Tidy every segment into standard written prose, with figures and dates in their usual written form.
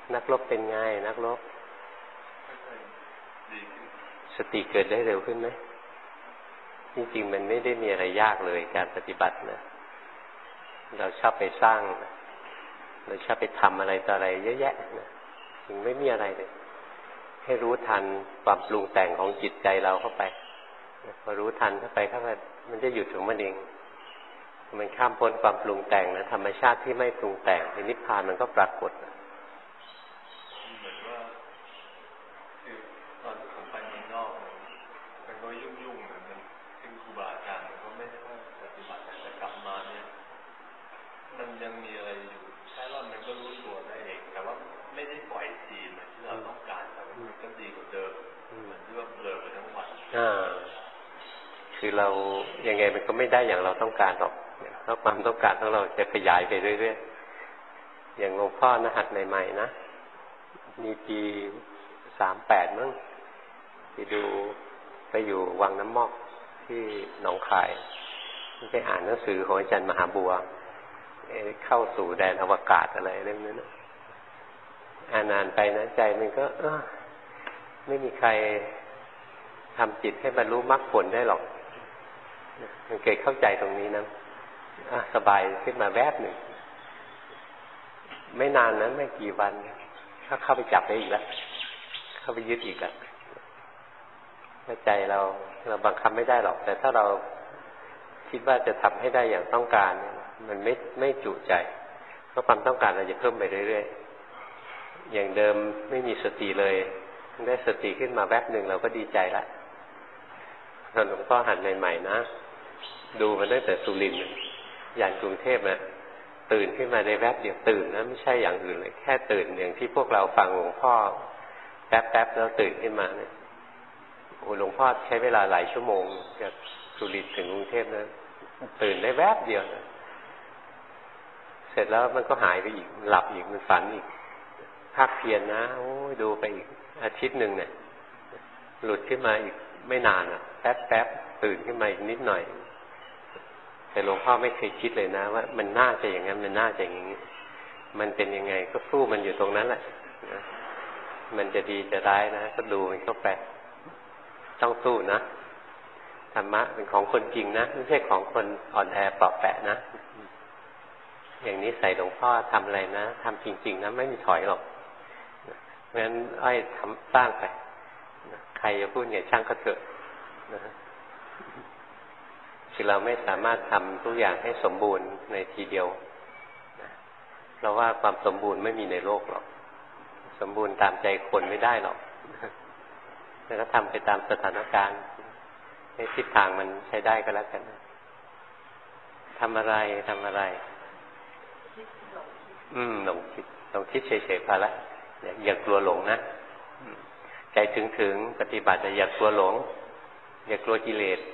นักรบเป็นไงนักรบสติเกิดได้เร็วขึ้นไหมจริงๆมันไม่ได้มีอะไรยากเลยการปฏิบัตินะเราชอบไปสร้างเราชอบไปทำอะไรต่ออะไรเยอะแยะนะถึงไม่มีอะไรเลยให้รู้ทันความปรุงแต่งของจิตใจเราเข้าไปพอรู้ทันเข้าไปมันจะหยุดของมันเองมันข้ามพ้นความปรุงแต่งนะธรรมชาติที่ไม่ปรุงแต่งนิพพานมันก็ปรากฏเหมือนว่าคือตอนที่ผมไปเมืองนอกมันก็ยุ่งๆเหมือนกันซึ่งครูบาอาจารย์มันก็ไม่ได้ว่าปฏิบัติแต่กลับมาเนี่ยมันยังมีอะไรอยู่ใช่ว่ามันก็รู้ตัวได้เองแต่ว่าไม่ได้ปล่อยทีเหมือนที่เราต้องการแต่ว่ามันก็ดีกว่าเดิมเหมือนที่ว่าเบลอไปทั้งวันคือเรายังไงมันก็ไม่ได้อย่างเราต้องการหรอกเพราะความต้องการของเราจะขยายไปเรื่อยๆอย่างหลวงพ่อนะหัดใหม่ๆนะมีปี38มั้งไปอยู่วังน้ำมอกที่หนองคายไปอ่านหนังสือของอาจารย์มหาบัวเข้าสู่แดนอวกาศอะไรเรื่องนั้นอ่านไปนะใจมันก็ไม่มีใครทำจิตให้บรรลุมรรคผลได้หรอกมันเกิดเข้าใจตรงนี้นะสบายขึ้นมาแวบหนึ่งไม่นานนั้นไม่กี่วันก็เข้าไปจับได้อีกแล้วเข้าไปยึดอีกแล้วใจเราบังคับไม่ได้หรอกแต่ถ้าเราคิดว่าจะทำให้ได้อย่างต้องการมันไม่จุใจเพราะความต้องการเราจะเพิ่มไปเรื่อยๆอย่างเดิมไม่มีสติเลยได้สติขึ้นมาแวบหนึ่งเราก็ดีใจละตอนหลวงพ่อหัดใหม่ๆนะดูมาตั้งแต่สุรินทร์อย่างกรุงเทพนะตื่นขึ้นมาในแวบเดียวตื่นนะไม่ใช่อย่างอื่นเลยแค่ตื่นอย่างที่พวกเราฟังหลวงพ่อแป๊บๆแล้วตื่นขึ้นมาเนี่ยโอ้หลวงพ่อใช้เวลาหลายชั่วโมงจากสุรินทร์ถึงกรุงเทพนะตื่นได้แวบเดียวนะเสร็จแล้วมันก็หายไปอีกหลับอีกมันฝันอีกภาคเพียรนะโอ้ยดูไปอีกอาทิตย์หนึ่งเนี่ยหลุดขึ้นมาอีกไม่นานอ่ะแป๊บตื่นขึ้นมาอีกนิดหน่อยแต่หลวงพ่อไม่เคยคิดเลยนะว่ามันน่าจะอย่างนั้นมันน่าจะอย่างนี้มันเป็นยังไงก็สู้มันอยู่ตรงนั้นแหละมันจะดีจะร้ายนะก็ดูมันเข้าไปต้องสู้นะธรรมะเป็นของคนจริงนะไม่ใช่ของคนอ่อนแอเปราะแปะนะอย่างนี้ใส่หลวงพ่อทำอะไรนะทำจริงๆนะไม่มีถอยหรอกเพราะฉะนั้นอ้อยทำสร้างไปใครจะพูดไงช่างก็เถอะคือเราไม่สามารถทำทุกอย่างให้สมบูรณ์ในทีเดียวเพราะว่าความสมบูรณ์ไม่มีในโลกหรอกสมบูรณ์ตามใจคนไม่ได้หรอกแล้วก็ทำไปตามสถานการณ์ให้ทิศทางมันใช้ได้ก็แล้วกันทำอะไรหลงคิดเฉยๆพอละอย่ากลัวหลงนะใจถึงปฏิบัติอย่ากลัวหลงอย่ากลัวกิเลส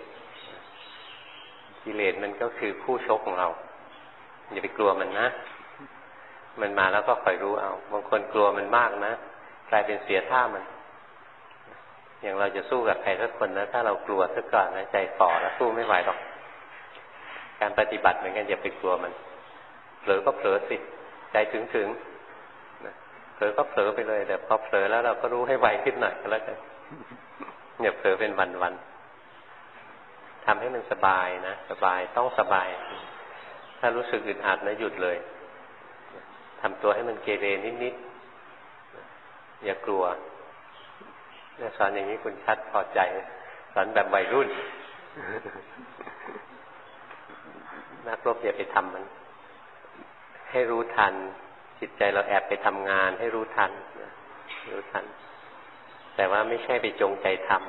มันก็คือคู่ชกของเราอย่าไปกลัวมันนะมันมาแล้วก็คอยรู้เอาบางคนกลัวมันมากนะกลายเป็นเสียท่ามันอย่างเราจะสู้กับใครสักคนนะถ้าเรากลัวซะก่อนนะใจฝ่อแล้วสู้ไม่ไหวหรอกการปฏิบัติเหมือนกันอย่าไปกลัวมันเผลอก็เผลอสิใจถึงเผลอก็เผลอไปเลยแต่พอเผลอแล้วเราก็รู้ให้ไวขึ้นหน่อยก็แล้วกันอย่าเผลอเป็นวันทำให้มันสบายนะสบายต้องสบายถ้ารู้สึกอึดอัดนะหยุดเลยทำตัวให้มันเกเรนิดๆอย่ากลัวเนี่ยสอนอย่างนี้คุณชัดพอใจสอนแบบวัยรุ่นนักรบอย่าไปทำมันให้รู้ทันจิตใจเราแอบไปทำงานให้รู้ทันแต่ว่าไม่ใช่ไปจงใจทำ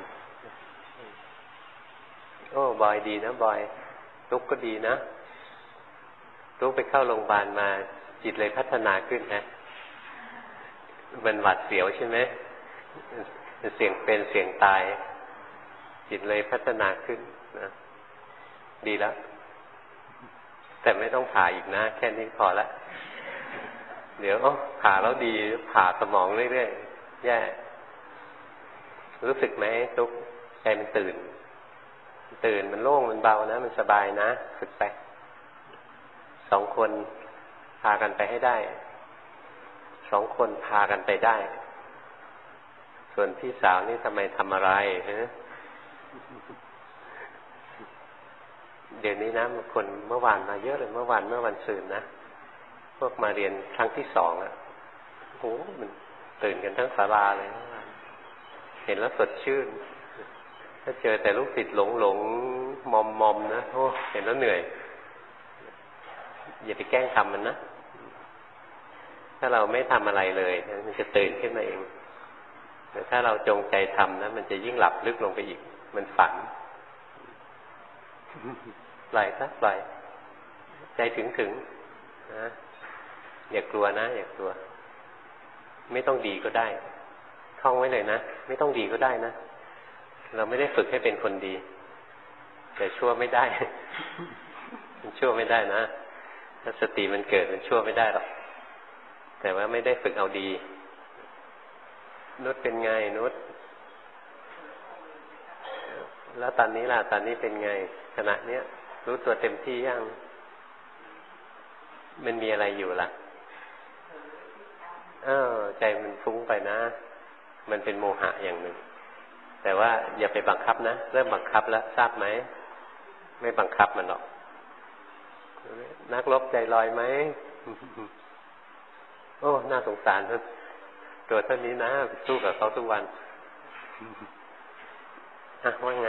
โอ้บอยดีนะบอยลุกก็ดีนะลุกไปเข้าโรงพยาบาลมาจิตเลยพัฒนาขึ้นนะมันหวาดเสียวใช่ไหมเสี่ยงเป็นเสี่ยงตายจิตเลยพัฒนาขึ้นนะดีแล้วแต่ไม่ต้องผ่าอีกนะแค่นี้พอละเดี๋ยวผ่าแล้วดีผ่าสมองเรื่อยๆแย่รู้สึกไหมทุกใจมันตื่นมันโล่งมันเบานะมันสบายนะฝึกไป2 คนพากันไปให้ได้ 2 คนพากันไปได้ส่วนพี่สาวนี่ทำไมทำอะไรฮะเดี๋ยวนี้นะคนเมื่อวานมาเยอะเลยเมื่อวันซืนนะพวกมาเรียนครั้งที่2อ่ะโอ้มันตื่นกันทั้งศาลาเลยเห็นแล้วสดชื่นถ้าเจอแต่ลูกศิษย์หลงมอมนะโอ้เห็นแล้วเหนื่อยอย่าไปแกล้งทำมันนะถ้าเราไม่ทำอะไรเลยมันจะตื่นขึ้นมาเองแต่ถ้าเราจงใจทำนะมันจะยิ่งหลับลึกลงไปอีกมันฝันปล่อยซะปล่อยใจถึงนะอย่ากลัวนะอย่ากลัวไม่ต้องดีก็ได้ท่องไว้เลยนะไม่ต้องดีก็ได้นะเราไม่ได้ฝึกให้เป็นคนดีแต่ชั่วไม่ได้ มันชั่วไม่ได้นะถ้าสติมันเกิดมันชั่วไม่ได้หรอกแต่ว่าไม่ได้ฝึกเอาดีนุชเป็นไงนุชแล้วตอนนี้ล่ะตอนนี้เป็นไงขณะเนี้ยรู้ตัวเต็มที่ยังมันมีอะไรอยู่ล่ะใจมันฟุ้งไปนะมันเป็นโมหะอย่างหนึ่งแต่ว่าอย่าไปบังคับนะเริ่มบังคับแล้วทราบไหมไม่บังคับมันหรอกนักรบใจลอยไหม โอ้น่าสงสารตัวเท่านี้นะสู้กับเขาทุกวันว่าไง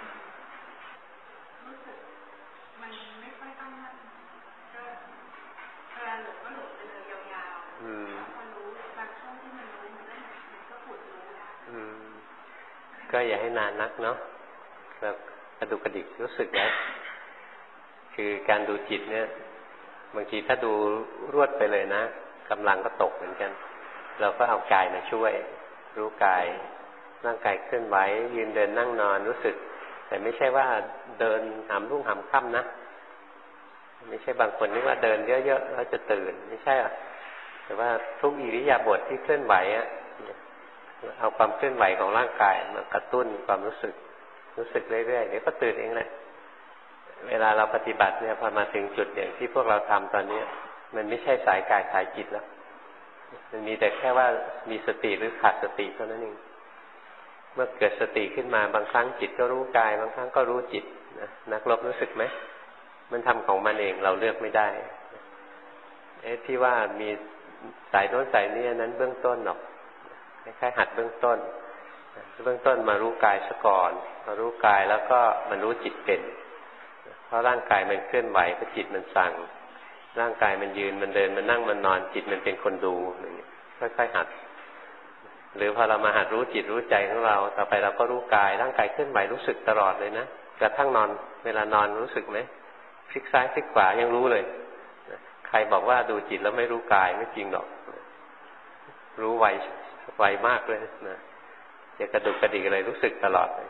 มันไม่ค่อยตั้งมั่นก็เวลาหลงก็หลงไปเลยยาวๆพอรู้บางช่วงที่มันรู้มันก็ผุดรู้ได้ก็อย่าให้นานนักเนาะแบบกระดุกกระดิกรู้สึกแล้วคือการดูจิตเนี่ยบางทีถ้าดูรวดไปเลยนะกำลังก็ตกเหมือนกันเราก็เอากายมาช่วยรู้กายร่างกายเคลื่อนไหวยืนเดินนั่งนอนรู้สึกแต่ไม่ใช่ว่าเดินหามรุ่งหามค่ำนะไม่ใช่บางคนนึกว่าเดินเยอะๆแล้วจะตื่นไม่ใช่แต่ว่าทุกอิริยาบถที่เคลื่อนไหวเอาความเคลื่อนไหวของร่างกายมากระตุ้นความรู้สึกเรื่อยๆเดี๋ยวก็ตื่นเองแหละเวลาเราปฏิบัติเนี่ยพอมาถึงจุดอย่างที่พวกเราทำตอนนี้มันไม่ใช่สายกายสายจิตแล้วมันมีแต่แค่ว่ามีสติหรือขาดสติเท่านั้นเองเมื่อเกิดสติขึ้นมาบางครั้งจิตก็รู้กายบางครั้งก็รู้จิตนะนักรบรู้สึกไหมมันทำของมันเองเราเลือกไม่ได้ที่ว่ามีสายโน้นสายนี้นั้นเบื้องต้นหรอกคล้ายๆหัดเบื้องต้นมารู้กายซะก่อนมารู้กายแล้วก็มันรู้จิตเป็นเพราะร่างกายมันเคลื่อนไหวเพราะจิตมันสั่งร่างกายมันยืนมันเดินมันนั่งมันนอนจิตมันเป็นคนดูอย่างนี้ค่อยๆหัดหรือพอเรามาหัดรู้จิตรู้ใจของเราต่อไปเราก็รู้กายร่างกายเคลื่อนไหวรู้สึกตลอดเลยนะกระทั่งนอนเวลานอนรู้สึกไหมพลิกซ้ายพลิกขวายังรู้เลยใครบอกว่าดูจิตแล้วไม่รู้กายไม่จริงหรอกรู้ไวมากเลยนะจะกระดุกกระดิกอะไรรู้สึกตลอดเลย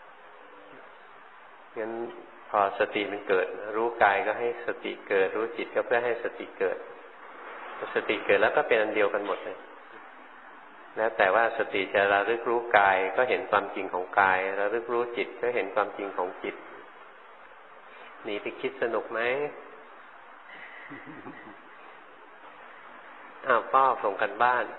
งั้นพอสติมันเกิดรู้กายก็ให้สติเกิดรู้จิตก็เพื่อให้สติเกิดสติเกิดแล้วก็เป็นอันเดียวกันหมดเลยแล้วแต่ว่าสติจะระลึกรู้กายก็เห็นความจริงของกายระลึกรู้จิตก็เห็นความจริงของจิตหนีไปคิดสนุกไหมพ่อส่งกันบ้าน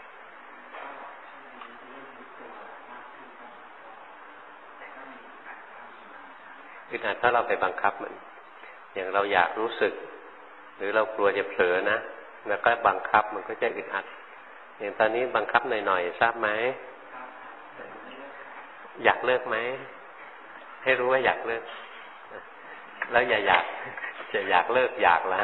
อึดอัดถ้าเราไปบังคับมันอย่างเราอยากรู้สึกหรือเรากลัวจะเผลอนะแล้วก็บังคับมันก็จะอึดอัดอย่างตอนนี้บังคับหน่อยๆทราบไหมอยากเลิกไหมให้รู้ว่าอยากเลิกแล้วอย่าอยากจะอยากเลิกอยากละ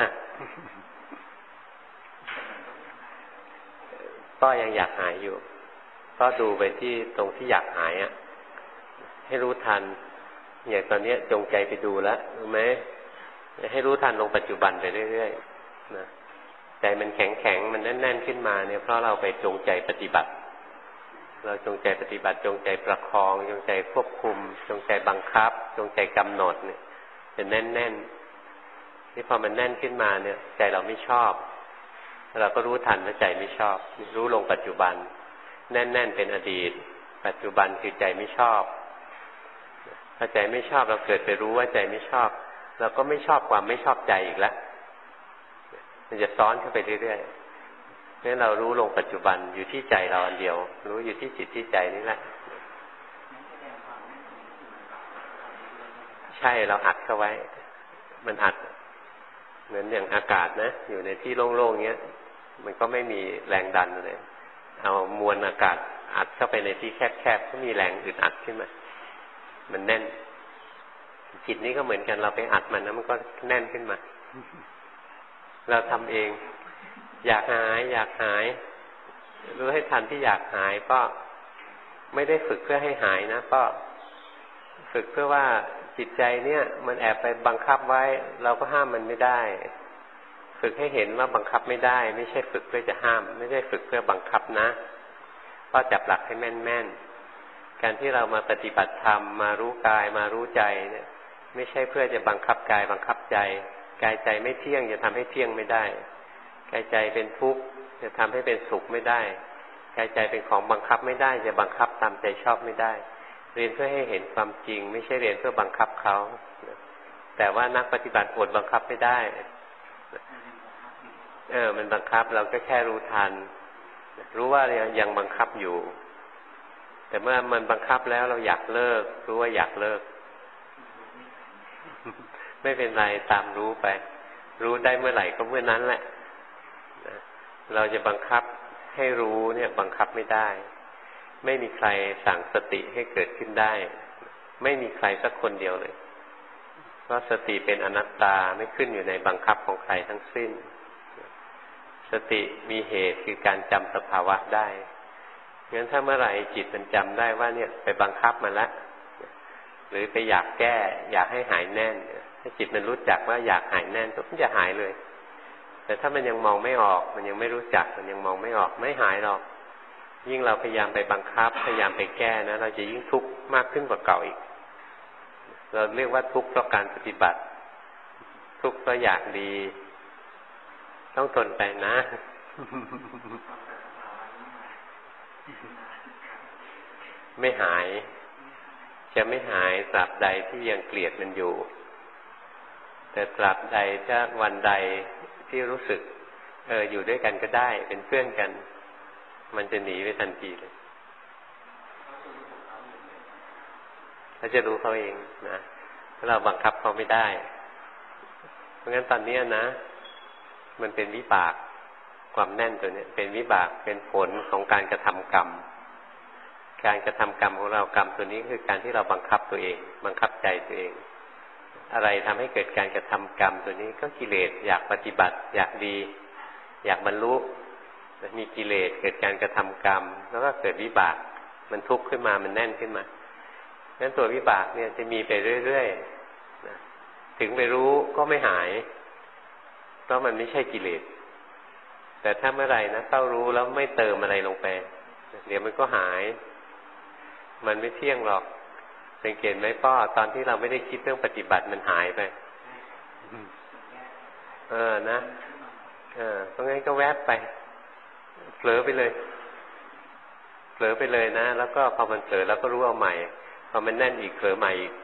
ก็ยังอยากหายอยู่ก็ดูไปที่ตรงที่อยากหายให้รู้ทันอย่างตอนนี้จงใจไปดูแล้วรู้ไหมให้รู้ทันลงปัจจุบันไปเรื่อยๆนะใจมันแข็งมันแน่นๆขึ้นมาเนี่ยเพราะเราไปจงใจปฏิบัติเราจงใจปฏิบัติจงใจประคองจงใจควบคุมจงใจบังคับจงใจกำหนดเนี่ยจะแน่นๆนี่พอมันแน่นขึ้นมาเนี่ยใจเราไม่ชอบเราก็รู้ทันว่าใจไม่ชอบรู้ลงปัจจุบันแน่นๆเป็นอดีตปัจจุบันคือใจไม่ชอบถ้าใจไม่ชอบเราเกิดไปรู้ว่าใจไม่ชอบเราก็ไม่ชอบความไม่ชอบใจอีกแล้วมันจะซ้อนเข้าไปเรื่อยๆงั้นเรารู้ลงปัจจุบันอยู่ที่ใจเราอันเดียวรู้อยู่ที่จิตที่ใจนี่แหละใช่เราอัดเข้าไว้มันอัดเหมือนอย่างอากาศนะอยู่ในที่โล่งๆเงี้ยมันก็ไม่มีแรงดันเลยเอามวลอากาศอัดเข้าไปในที่แคบๆก็มีแรงอึดอัดขึ้นมามันแน่นจิตนี้ก็เหมือนกันเราไปอัดมันนะมันก็แน่นขึ้นมาเราทำเองอยากหายรู้ให้ทันที่อยากหายก็ไม่ได้ฝึกเพื่อให้หายนะก็ฝึกเพื่อว่าจิตใจเนี่ยมันแอบไปบังคับไว้เราก็ห้ามมันไม่ได้ฝึกให้เห็นว่าบังคับไม่ได้ไม่ใช่ฝึกเพื่อจะห้ามไม่ได้ฝึกเพื่อบังคับนะก็จับหลักให้แม่นๆการที่เรามาปฏิบัติธรรมมารู้กายมารู้ใจเนี่ยไม่ใช่เพื่อจะบังคับกายบังคับใจกายใจไม่เที่ยงจะทำให้เที่ยงไม่ได้กายใจเป็นทุกข์จะทำให้เป็นสุขไม่ได้กายใจเป็นของบังคับไม่ได้จะบังคับตามใจชอบไม่ได้เรียนเพื่อให้เห็นความจริงไม่ใช่เรียนเพื่อบังคับเขาแต่ว่านักปฏิบัติอดบังคับไม่ได้มันบังคับเราก็แค่รู้ทันรู้ว่ายังบังคับอยู่แต่เมื่อมันบังคับแล้วเราอยากเลิกรู้ว่าอยากเลิกไม่เป็นไรตามรู้ไปรู้ได้เมื่อไหร่ก็เมื่อนั้นแหละเราจะบังคับให้รู้เนี่ยบังคับไม่ได้ไม่มีใครสั่งสติให้เกิดขึ้นได้ไม่มีใครสักคนเดียวเลยเพราะสติเป็นอนัตตาไม่ขึ้นอยู่ในบังคับของใครทั้งสิ้นสติมีเหตุคือการจำสภาวะได้งั้นถ้าเมื่อไหร่จิตมันจำได้ว่าเนี่ยไปบังคับมันละหรือไปอยากแก้อยากให้หายแน่นถ้าจิตมันรู้จักว่าอยากหายแน่นก็มันจะหายเลยแต่ถ้ามันยังมองไม่ออกมันยังไม่รู้จักมันยังมองไม่ออกไม่หายหรอกยิ่งเราพยายามไปบังคับพยายามไปแก้นะเราจะยิ่งทุกข์มากขึ้นกว่าเก่าอีกเราเรียกว่าทุกข์เพราะการปฏิบัติทุกข์เพราะอยากดีต้องทนไปนะไม่หายจะไม่หายตราบใดที่ยังเกลียดมันอยู่แต่ตราบใดถ้าวันใดที่รู้สึกอยู่ด้วยกันก็ได้เป็นเพื่อนกันมันจะหนีไปทันทีเลยเขาจะรู้เขาเองนะถ้าเราบังคับเขาไม่ได้เพราะงั้นตอนนี้นะมันเป็นวิบากความแน่นตัวนี้เป็นวิบากเป็นผลของการกระทำกรรมการกระทำกรรมของเรากรรมตัวนี้คือการที่เราบังคับตัวเองบังคับใจตัวเองอะไรทำให้เกิดการกระทำกรรมตัวนี้ก็กิเลสอยากปฏิบัติอยากดีอยากบรรลุมีกิเลสเกิดการกระทำกรรมแล้วก็เกิดวิบากมันทุกข์ขึ้นมามันแน่นขึ้นมางั้นตัววิบากเนี่ยจะมีไปเรื่อยๆถึงไปรู้ก็ไม่หายเพราะมันไม่ใช่กิเลสแต่ถ้าเมื่อไหร่นะเข้ารู้แล้วไม่เติมอะไรลงไปเดี๋ยวมันก็หายมันไม่เที่ยงหรอกสังเกตไหมพ่อตอนที่เราไม่ได้คิดเรื่องปฏิบัติมันหายไปนะเพราะงั้นก็แวบไปเผลอไปเลยนะแล้วก็พอมันเผลอแล้วก็รู้เอาใหม่พอมันแน่นอีกเผลอใหม่อีก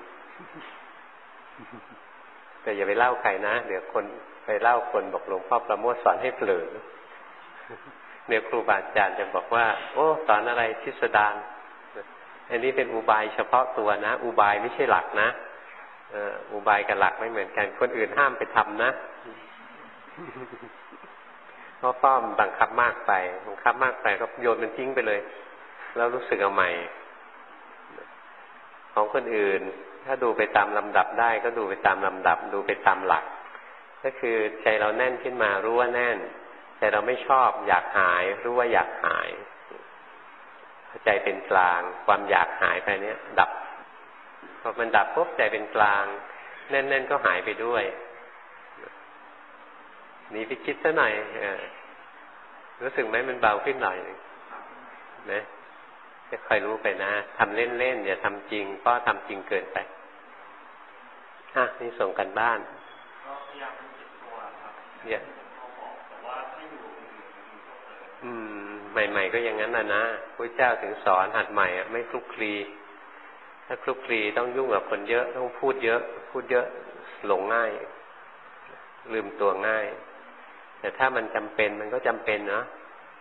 แต่อย่าไปเล่าใครนะเดี๋ยวคนไปเล่าคนบอกหลวงพ่อประโมทสอนให้เผลอเนี่ยครูบาอาจารย์จะบอกว่าโอ้สอนอะไรพิสดารอันนี้เป็นอุบายเฉพาะตัวนะอุบายไม่ใช่หลักนะอุบายกับหลักไม่เหมือนกันคนอื่นห้ามไปทำนะเพราะป้อมบังคับมากไปก็โยนมันทิ้งไปเลยแล้วรู้สึกเอาใหม่ของคนอื่นถ้าดูไปตามลำดับได้ก็ดูไปตามลำดับดูไปตามหลักก็คือใจเราแน่นขึ้นมารู้ว่าแน่นใจเราไม่ชอบอยากหายรู้ว่าอยากหายใจเป็นกลางความอยากหายไปเนี้ยดับพอมันดับปุ๊บใจเป็นกลางแน่นๆก็หายไปด้วยนี่ไปคิดซะหน่อยรู้สึกไหมมันเบาขึ้นหน่อยนะจะคอยรู้ไปนะทำเล่นๆอย่าทำจริงเพราะทำจริงเกินไปนี่ส่งกันบ้านก็พยายามจิตตัวครับเนี่ยแต่ว่าที่อยู่ใหม่ๆก็อย่างนั้นนะพระเจ้าถึงสอนหัดใหม่ไม่คลุกคลีถ้าคลุกคลีต้องยุ่งกับคนเยอะต้องพูดเยอะหลงง่ายลืมตัวง่ายแต่ถ้ามันจำเป็นมันก็จำเป็นนะ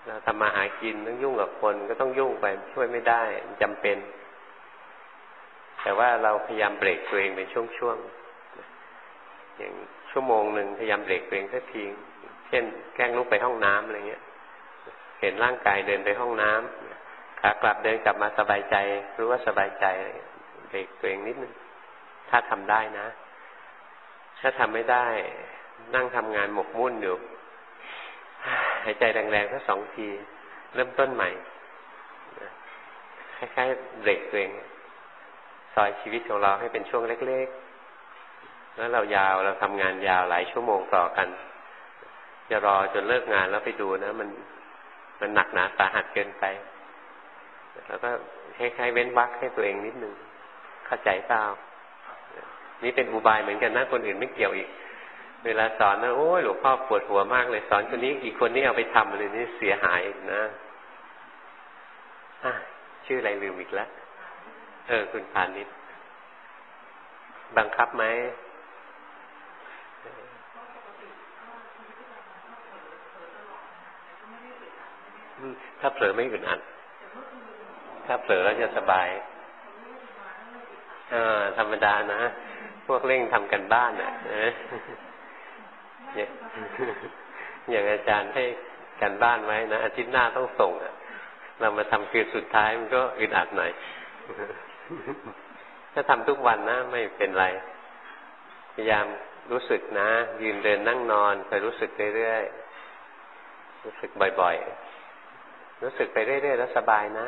เราทำมาหากินต้องยุ่งกับคนก็ต้องยุ่งไปช่วยไม่ได้จำเป็นแต่ว่าเราพยายามเบรกตัวเองเป็นช่วงๆอย่างชั่วโมงหนึ่งพยายามเบรกตัวเองสักทีเช่นแกล้งลุกไปห้องน้ำอะไรเงี้ยเห็นร่างกายเดินไปห้องน้ำขากลับเดินกลับมาสบายใจรู้ว่าสบายใจเบรกตัวเองนิดนึงถ้าทำได้นะถ้าทำไม่ได้นั่งทำงานหมกมุ่นอยู่หายใจแรงๆสัก2 ทีเริ่มต้นใหม่คล้ายๆเบรกตัวเองซอยชีวิตของเราให้เป็นช่วงเล็กๆแล้วเราเราทำงานยาวหลายชั่วโมงต่อกันจะรอจนเลิกงานแล้วไปดูนะมันหนักหนาสาหัสเกินไปแล้วก็คล้ายๆเว้นวรรคให้ตัวเองนิดนึงเข้าใจเปล่านี่เป็นอุบายเหมือนกันนะคนอื่นไม่เกี่ยวอีกเวลาสอนนะโอ้ยหลวงพ่อปวดหัวมากเลยสอนคนนี้อีกคนนี้เอาไปทำเลยนี่เสียหายนะชื่ออะไรลืมอีกแล้วคุณพานิชบังคับไหมถ้าเผลอไม่อึดอัดถ้าเผลอแล้วจะสบายธรรมดานะพวกเร่งทำกันบ้านอย่างอาจารย์ให้กันบ้านไว้นะอาทิตย์หน้าต้องส่งเรามาทำคืนสุดท้ายมันก็อึดอัดหน่อยถ้าทำทุกวันนะไม่เป็นไรพยายามรู้สึกนะยืนเดินนั่งนอนคอยรู้สึกเรื่อยๆรู้สึกบ่อยๆรู้สึกไปเรื่อยๆแล้วสบายนะ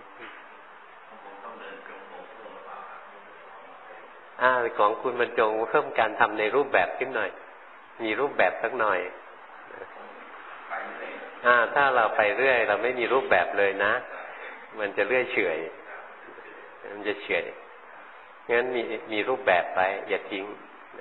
ของคุณบรรจงเพิ่มการทำในรูปแบบขึ้นหน่อยมีรูปแบบสักหน่อยถ้าเราไปเรื่อยเราไม่มีรูปแบบเลยนะมันจะเรื่อยเฉยมันจะเฉยงั้นมีรูปแบบไปอย่าทิ้ง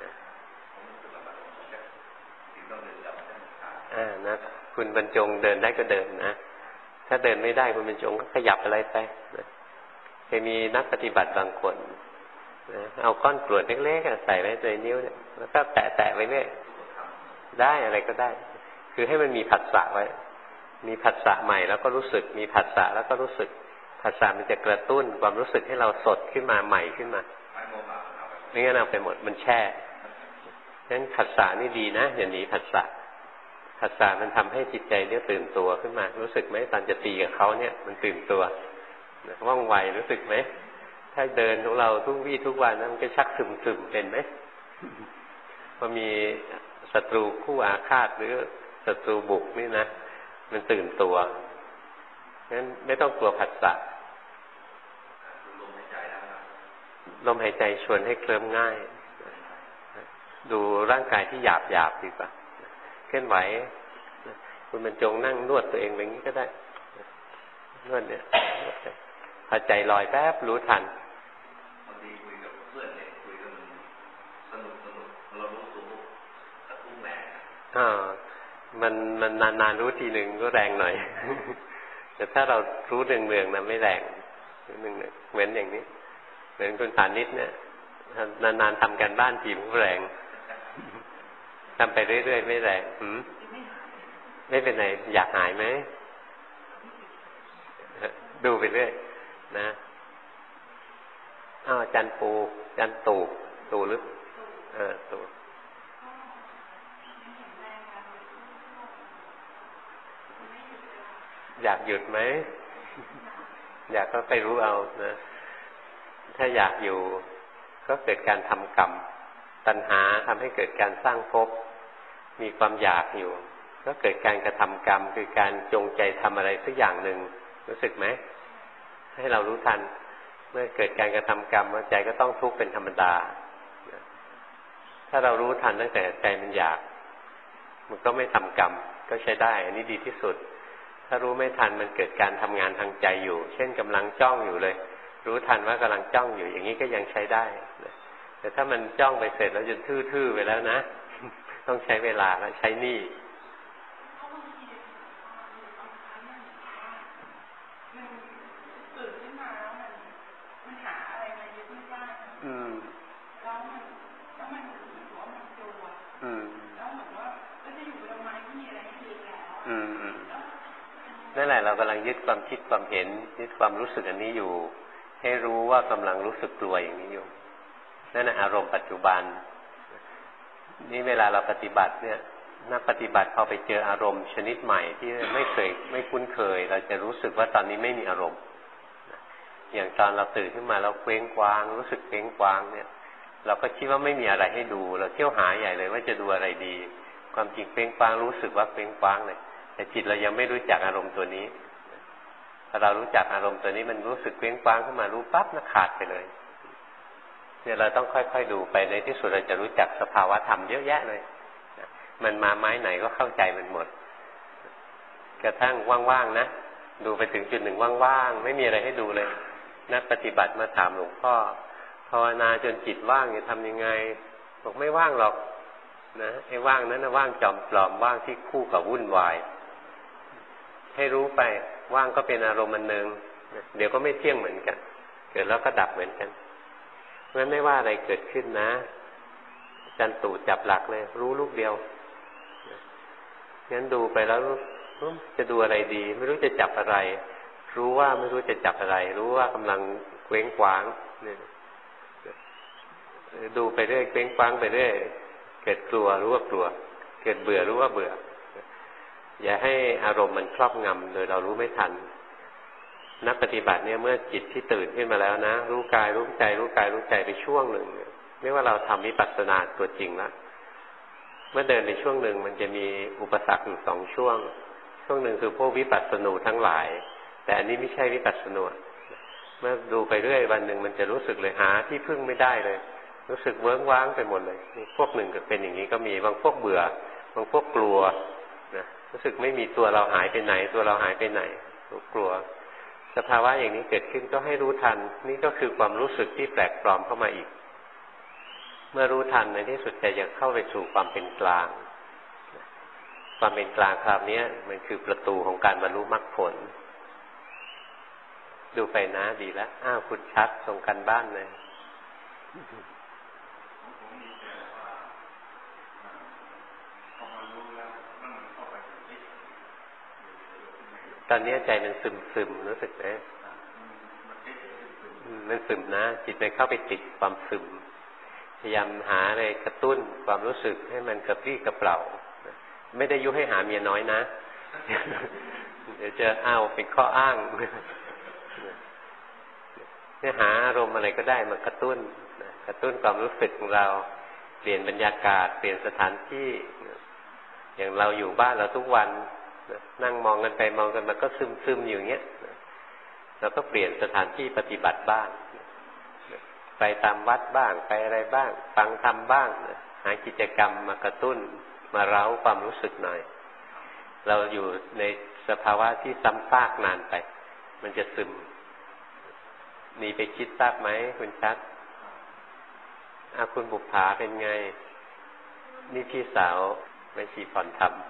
นะคุณบรรจงเดินได้ก็เดินนะถ้าเดินไม่ได้คุณบรรจงก็ขยับอะไรไปเคยมีนักปฏิบัติบางคนเอาก้อนกรวดเล็กๆใส่ไว้ในนิ้วเนี่ยแล้วก็แตะๆไว้เรื่อยได้อะไรก็ได้คือให้มันมีผัสสะไว้มีผัสสะใหม่แล้วก็รู้สึกมีผัสสะแล้วก็รู้สึกผัสสะมันจะกระตุ้นความรู้สึกให้เราสดขึ้นมาใหม่ขึ้นมาไม่งั้นเอาไปหมดมันแช่งั้นผัสสะนี่ดีนะอย่าหนีผัสสะผัสสะมันทำให้จิตใจเนี่ยตื่นตัวขึ้นมารู้สึกไหมตอนจะตีกับเขาเนี่ยมันตื่นตัวว่องไวรู้สึกไหมถ้าเดินของเราทุกวี่ทุกวันนะมันก็ชักซึมๆเป็นไหมพอมีศัตรูคู่อาฆาตหรือศัตรูบุกนี่นะมันตื่นตัวงั้นไม่ต้องกลัวผัสสะลมหายใจชวนให้เคลิ้มง่ายดูร่างกายที่หยาบๆดีกว่าเคลื่อนไหวคุณบรรจงนั่งนวดตัวเองแบบนี้ก็ได้นวดเนี่ยพอใจลอยแป๊บรู้ทันบางทีคุยกับเพื่อนเนี่ยคุยกันสนุกเรารู้ตัวแต่พุ่งแรงมันนานๆรู้ทีหนึ่งก็แรงหน่อยแต่ถ้าเรารู้เนืองๆนะไม่แรงนึงเหมือนอย่างนี้เหมือนคุณฐานิชเนี่ยนานๆทำกันบ้านทีมันก็แรงทำไปเรื่อยๆไม่แรงไม่เป็นไรอยากหายไหมดูไปเรื่อยนะอาจารย์ปูอาจารย์ตู่หรือตู่อยากหยุดไหมอยากก็ไปรู้เอานะถ้าอยากอยู่ก็เกิดการทำกรรมตัณหาทำให้เกิดการสร้างภพมีความอยากอยู่ก็เกิดการกระทำกรรมคือการจงใจทำอะไรสักอย่างหนึ่งรู้สึกไหมให้เรารู้ทันเมื่อเกิดการกระทำกรรมใจก็ต้องทุกข์เป็นธรรมดาถ้าเรารู้ทันตั้งแต่ใจมันอยากมันก็ไม่ทำกรรมก็ใช้ได้อันนี้ดีที่สุดถ้ารู้ไม่ทันมันเกิดการทำงานทางใจอยู่เช่นกำลังจ้องอยู่เลยรู้ทันว่ากำลังจ้องอยู่อย่างนี้ก็ยังใช้ได้แต่ถ้ามันจ้องไปเสร็จแล้วจนทื่อๆไปแล้วนะต้องใช้เวลาแล้วใช้หนี้นั่นแหละเรากำลังยึดความคิดความเห็นยึดความรู้สึกอันนี้อยู่ให้รู้ว่ากำลังรู้สึกกลัวอย่างนี้อยู่นั่นแหละอารมณ์ปัจจุบันนี่เวลาเราปฏิบัติเนี่ยนักปฏิบัติพอไปเจออารมณ์ชนิดใหม่ที่ไม่คุ้นเคยเราจะรู้สึกว่าตอนนี้ไม่มีอารมณ์อย่างตอนเราตื่นขึ้นมาเราเคว้งคว้างรู้สึกเคว้งคว้างเนี่ยเราก็คิดว่าไม่มีอะไรให้ดูเราเที่ยวหาใหญ่เลยว่าจะดูอะไรดีความจริงเคว้งคว้างรู้สึกว่าเคว้งคว้างเลยแต่จิตเรายังไม่รู้จักอารมณ์ตัวนี้พอเรารู้จักอารมณ์ตัวนี้มันรู้สึกเคว้งคว้างขึ้นมารู้ปั๊บนะขาดไปเลยเนี่ยเราต้องค่อยๆดูไปในที่สุดเราจะรู้จักสภาวะธรรมเยอะแยะเลยมันมาไม้ไหนก็เข้าใจมันหมดกระทั่งว่างๆนะดูไปถึงจุดหนึ่งว่างๆไม่มีอะไรให้ดูเลยนักปฏิบัติมาถามหลวงพ่อภาวนาจนจิตว่างจะทำยังไงบอกไม่ว่างหรอกนะไอ้ว่างนั้นนะว่างจอมปลอมว่างที่คู่กับวุ่นวายให้รู้ไปว่างก็เป็นอารมณ์อันหนึ่งเดี๋ยวก็ไม่เที่ยงเหมือนกันเกิดแล้วก็ดับเหมือนกันเพราะฉะนั้นไม่ว่าอะไรเกิดขึ้นนะจันตุจับหลักเลยรู้ลูกเดียวงั้นดูไปแล้วจะดูอะไรดีไม่รู้จะจับอะไรรู้ว่าไม่รู้จะจับอะไรรู้ว่ากำลังเคว้งคว้างเนี่ยดูไปเรื่อยเคว้งคว้างไปเรื่อยเกิดกลัวรู้ว่ากลัวเกิดเบื่อรู้ว่าเบื่ออย่าให้อารมณ์มันครอบงำโดยเรารู้ไม่ทันนักปฏิบัติเนี่ยเมื่อจิตที่ตื่นขึ้นมาแล้วนะรู้กายรู้ใจรู้กายรู้ใจไปช่วงหนึ่งไม่ว่าเราทำวิปัสสนาตัวจริงแล้วเมื่อเดินในช่วงหนึ่งมันจะมีอุปสรรคอยู่2 ช่วงหนึ่งคือพวกวิปัสสนูทั้งหลายแต่อันนี้ไม่ใช่วิปัสสนูเมื่อดูไปเรื่อยวันหนึ่งมันจะรู้สึกเลยหาที่พึ่งไม่ได้เลยรู้สึกเวิ้งว้างไปหมดเลยพวกหนึ่งก็เป็นอย่างนี้ก็มีบางพวกเบื่อบางพวกกลัวนะรู้สึกไม่มีตัวเราหายไปไหนตัวเราหายไปไหนกลัวสภาวะอย่างนี้เกิดขึ้นก็ให้รู้ทันนี่ก็คือความรู้สึกที่แปลกปลอมเข้ามาอีกเมื่อรู้ทันในที่สุดใจจะเข้าไปสู่ความเป็นกลางความเป็นกลางคราวนี้มันคือประตูของการบรรลุมรรคผลดูไปนะดีแล้วคุณชัดส่งกันบ้านเลยตอนนี้ใจมันซึมรู้สึกไหมมันซึมนะจิตไปเข้าไปติดความซึมพยายามหาอะไรกระตุ้นความรู้สึกให้มันกระปรี้กระเปร่าไม่ได้ยุให้หาเมียน้อยนะเดี๋ยวจะเป็นข้ออ้างเนี่ยหาอารมณ์อะไรก็ได้มากระตุ้นความรู้สึกของเราเปลี่ยนบรรยากาศเปลี่ยนสถานที่อย่างเราอยู่บ้านเราทุกวันนั่งมองกันไปมองกันมาก็ซึมอยู่อย่างเงี้ยเราก็เปลี่ยนสถานที่ปฏิบัติบ้างไปตามวัดบ้างไปอะไรบ้างฟังธรรมบ้างหากิจกรรมมากระตุ้นมาเร้าความรู้สึกหน่อยเราอยู่ในสภาวะที่ซ้ำซากนานไปมันจะซึมหนีไปคิดทราบไหมคุณชัดคุณบุปผาเป็นไงนี่พี่สาวไม่ชีผ่อนทำ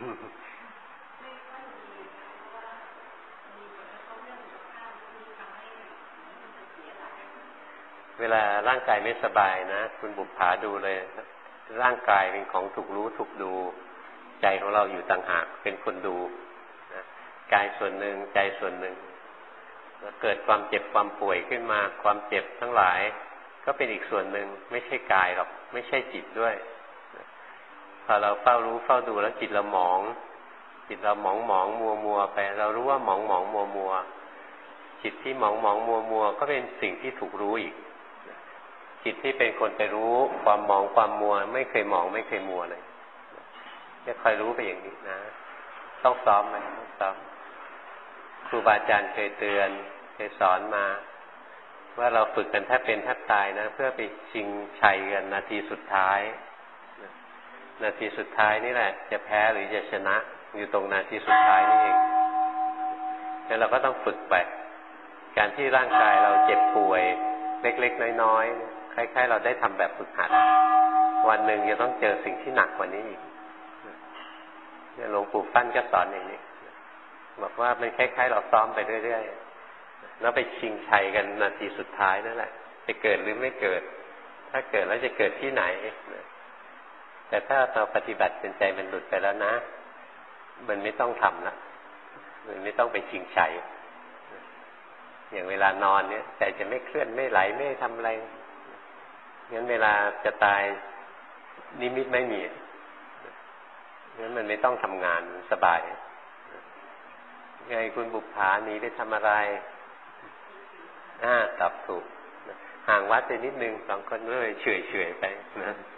เวลาร่างกายไม่สบายนะคุณบุปผาดูเลยร่างกายเป็นของถูกรู้ถูกดูใจของเราอยู่ต่างหากเป็นคนดูนะกายส่วนหนึ่งใจส่วนหนึ่งเกิดความเจ็บความป่วยขึ้นมาความเจ็บทั้งหลายก็เป็นอีกส่วนหนึ่งไม่ใช่กายหรอกไม่ใช่จิตด้วยพอเราเฝ้ารู้เฝ้าดูแล้วจิตเราหมองมัวไปเรารู้ว่าหมองมัวจิตที่หมองมัวก็เป็นสิ่งที่ถูกรู้อีกจิตที่เป็นคนไปรู้ความหมองความมัวไม่เคยหมองไม่เคยมัวเลยจะคอยรู้ไปอย่างนี้นะต้องซ้อมไหมต้องซ้อมครูบาอาจารย์เคยเตือนเคยสอนมาว่าเราฝึกกันแทบเป็นแทบตายนะเพื่อไปชิงชัยกันนาทีสุดท้ายนาทีสุดท้ายนี่แหละจะแพ้หรือจะชนะอยู่ตรงนาทีสุดท้ายนี่เองแล้วเราก็ต้องฝึกไปการที่ร่างกายเราเจ็บป่วยเล็กๆน้อยๆคล้ายๆเราได้ทำแบบฝึกหัดวันหนึ่งจะต้องเจอสิ่งที่หนักกว่านี้อีกหลวงปู่ฟั่นก็สอนอย่างนี้บอกว่ามันคล้ายๆเราซ้อมไปเรื่อยๆแล้วไปชิงชัยกันนาทีสุดท้ายนั่นแหละจะเกิดหรือไม่เกิดถ้าเกิดแล้วจะเกิดที่ไหนแต่ถ้าเราปฏิบัติจนใจมันหลุดไปแล้วนะมันไม่ต้องทำละมันไม่ต้องไปชิงชัยอย่างเวลานอนเนี่ยใจจะไม่เคลื่อนไม่ไหลไม่ทำอะไรงั้นเวลาจะตายนิมิตไม่มีงั้นมันไม่ต้องทำงานสบายไงคุณบุปผาหนีไปทำอะไรตอบถูกห่างวัดไปนิดนึง2 คนเลยเฉยๆไปนะ